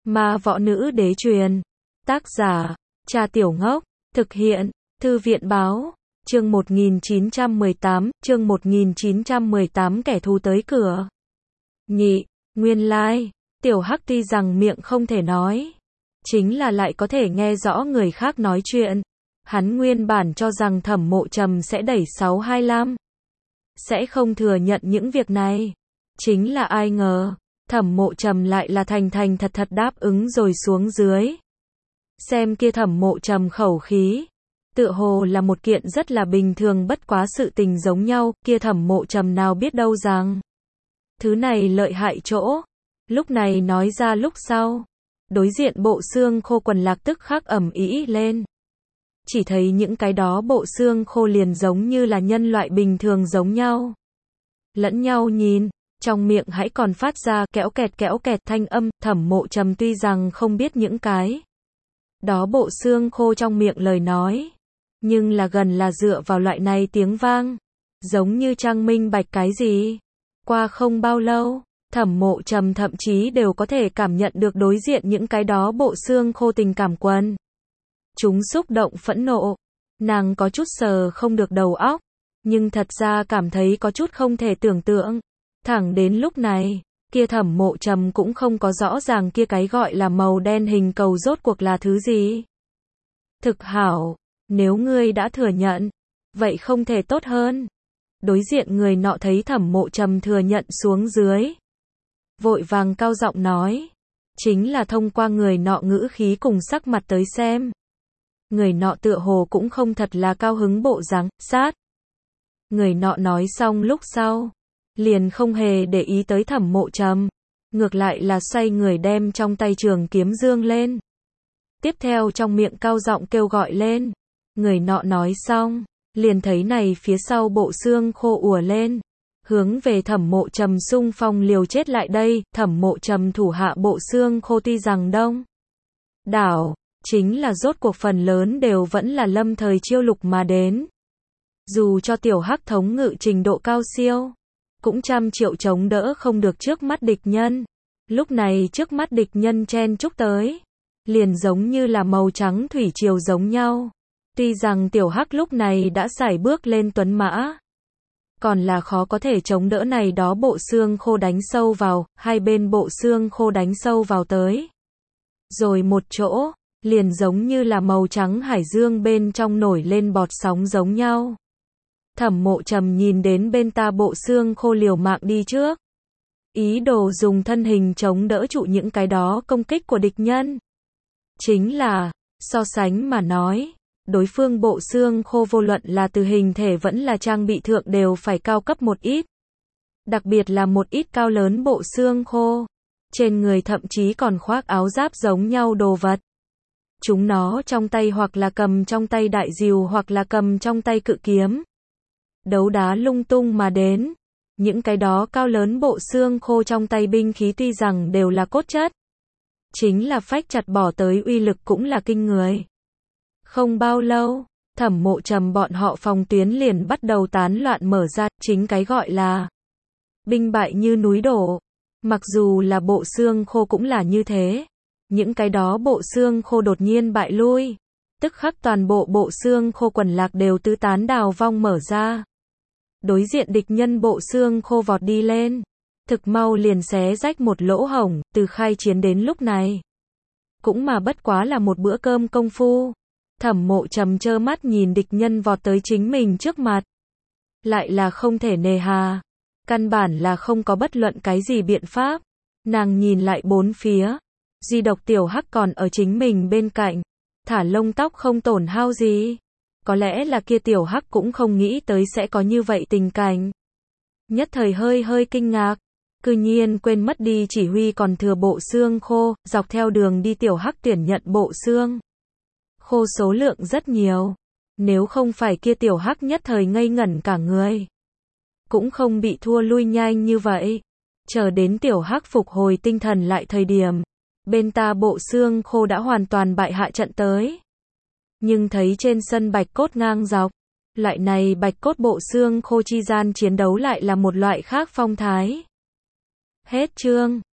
Ma võ nữ đế truyền. Tác giả, Cha Tiểu Ngốc. Thực hiện, Thư viện báo. Chương 1918, kẻ thù tới cửa. Nhị, nguyên lai, Tiểu Hắc tuy rằng miệng không thể nói, chính là lại có thể nghe rõ người khác nói chuyện. Hắn nguyên bản cho rằng Thẩm Mộ Trầm sẽ đẩy 625, sẽ không thừa nhận những việc này. Chính là ai ngờ, Thẩm Mộ Trầm lại là thành thành thật thật đáp ứng rồi xuống dưới. Xem kia Thẩm Mộ Trầm khẩu khí, tựa hồ là một kiện rất là bình thường bất quá sự tình giống nhau, kia Thẩm Mộ Trầm nào biết đâu rằng thứ này lợi hại chỗ. Lúc này nói ra lúc sau, đối diện bộ xương khô quần lạc tức khắc ầm ĩ lên. Chỉ thấy những cái đó bộ xương khô liền giống như là nhân loại bình thường giống nhau. Lẫn nhau nhìn, trong miệng hãy còn phát ra kéo kẹt thanh âm. Thẩm Mộ Trầm tuy rằng không biết những cái đó bộ xương khô trong miệng lời nói, nhưng là gần là dựa vào loại này tiếng vang, giống như trang minh bạch cái gì. Qua không bao lâu, Thẩm Mộ Trầm thậm chí đều có thể cảm nhận được đối diện những cái đó bộ xương khô tình cảm quần chúng xúc động phẫn nộ. Nàng có chút sờ không được đầu óc, nhưng thật ra cảm thấy có chút không thể tưởng tượng. Thẳng đến lúc này, kia Thẩm Mộ Trầm cũng không có rõ ràng kia cái gọi là màu đen hình cầu rốt cuộc là thứ gì. Thực hảo, nếu ngươi đã thừa nhận, vậy không thể tốt hơn. Đối diện người nọ thấy Thẩm Mộ Trầm thừa nhận xuống dưới, vội vàng cao giọng nói, chính là thông qua người nọ ngữ khí cùng sắc mặt tới xem, người nọ tựa hồ cũng không thật là cao hứng bộ dáng. Sát. Người nọ nói xong lúc sau, liền không hề để ý tới Thẩm Mộ Trầm, ngược lại là xoay người đem trong tay trường kiếm dương lên. Tiếp theo trong miệng cao giọng kêu gọi lên. Người nọ nói xong, liền thấy này phía sau bộ xương khô ùa lên, hướng về Thẩm Mộ Trầm xung phong liều chết lại đây. Thẩm Mộ Trầm thủ hạ bộ xương khô tuy rằng đông đảo, chính là rốt cuộc phần lớn đều vẫn là lâm thời chiêu lục mà đến. Dù cho Tiểu Hắc thống ngự trình độ cao siêu, cũng trăm triệu chống đỡ không được trước mắt địch nhân. Lúc này trước mắt địch nhân chen chúc tới, liền giống như là màu trắng thủy triều giống nhau. Tuy rằng Tiểu Hắc lúc này đã sải bước lên tuấn mã, còn là khó có thể chống đỡ này đó bộ xương khô đánh sâu vào. Hai bên bộ xương khô đánh sâu vào tới, rồi một chỗ, liền giống như là màu trắng hải dương bên trong nổi lên bọt sóng giống nhau. Thẩm Mộ Trầm nhìn đến bên ta bộ xương khô liều mạng đi trước, ý đồ dùng thân hình chống đỡ trụ những cái đó công kích của địch nhân. Chính là, so sánh mà nói, đối phương bộ xương khô vô luận là từ hình thể vẫn là trang bị thượng đều phải cao cấp một ít. Đặc biệt là một ít cao lớn bộ xương khô, trên người thậm chí còn khoác áo giáp giống nhau đồ vật. Chúng nó trong tay hoặc là cầm trong tay đại diều hoặc là cầm trong tay cự kiếm, đấu đá lung tung mà đến. Những cái đó cao lớn bộ xương khô trong tay binh khí tuy rằng đều là cốt chất, chính là phách chặt bỏ tới uy lực cũng là kinh người. Không bao lâu, Thẩm Mộ Trầm bọn họ phòng tuyến liền bắt đầu tán loạn mở ra, chính cái gọi là binh bại như núi đổ. Mặc dù là bộ xương khô cũng là như thế, những cái đó bộ xương khô đột nhiên bại lui, tức khắc toàn bộ bộ xương khô quần lạc đều tứ tán đào vong mở ra. Đối diện địch nhân bộ xương khô vọt đi lên, thực mau liền xé rách một lỗ hổng. Từ khai chiến đến lúc này, cũng mà bất quá là một bữa cơm công phu. Thẩm Mộ Trầm trơ mắt nhìn địch nhân vọt tới chính mình trước mặt, lại là không thể nề hà, căn bản là không có bất luận cái gì biện pháp. Nàng nhìn lại bốn phía, duy độc Tiểu Hắc còn ở chính mình bên cạnh, thả lông tóc không tổn hao gì. Có lẽ là kia Tiểu Hắc cũng không nghĩ tới sẽ có như vậy tình cảnh, nhất thời hơi kinh ngạc, cư nhiên quên mất đi chỉ huy còn thừa bộ xương khô. Dọc theo đường đi Tiểu Hắc tuyển nhận bộ xương khô số lượng rất nhiều, nếu không phải kia Tiểu Hắc nhất thời ngây ngẩn cả người, cũng không bị thua lui nhanh như vậy. Chờ đến Tiểu Hắc phục hồi tinh thần lại thời điểm, bên ta bộ xương khô đã hoàn toàn bại hạ trận tới. Nhưng thấy trên sân bạch cốt ngang dọc, loại này bạch cốt bộ xương khô chi gian chiến đấu lại là một loại khác phong thái. Hết chương.